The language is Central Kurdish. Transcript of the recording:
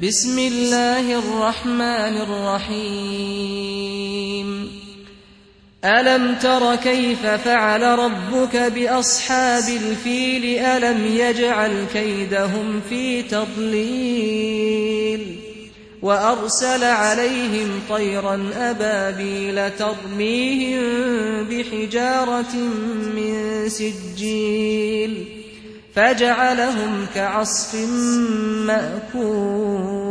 بسم الله الرحمن الرحيم ألم تر كيف فعل ربك بأصحاب الفيل ألم يجعل كيدهم في تضليل وأرسل عليهم طيرا أبابيل ترميهم بحجارة من سجيل فجعلهم كعصف مأكول.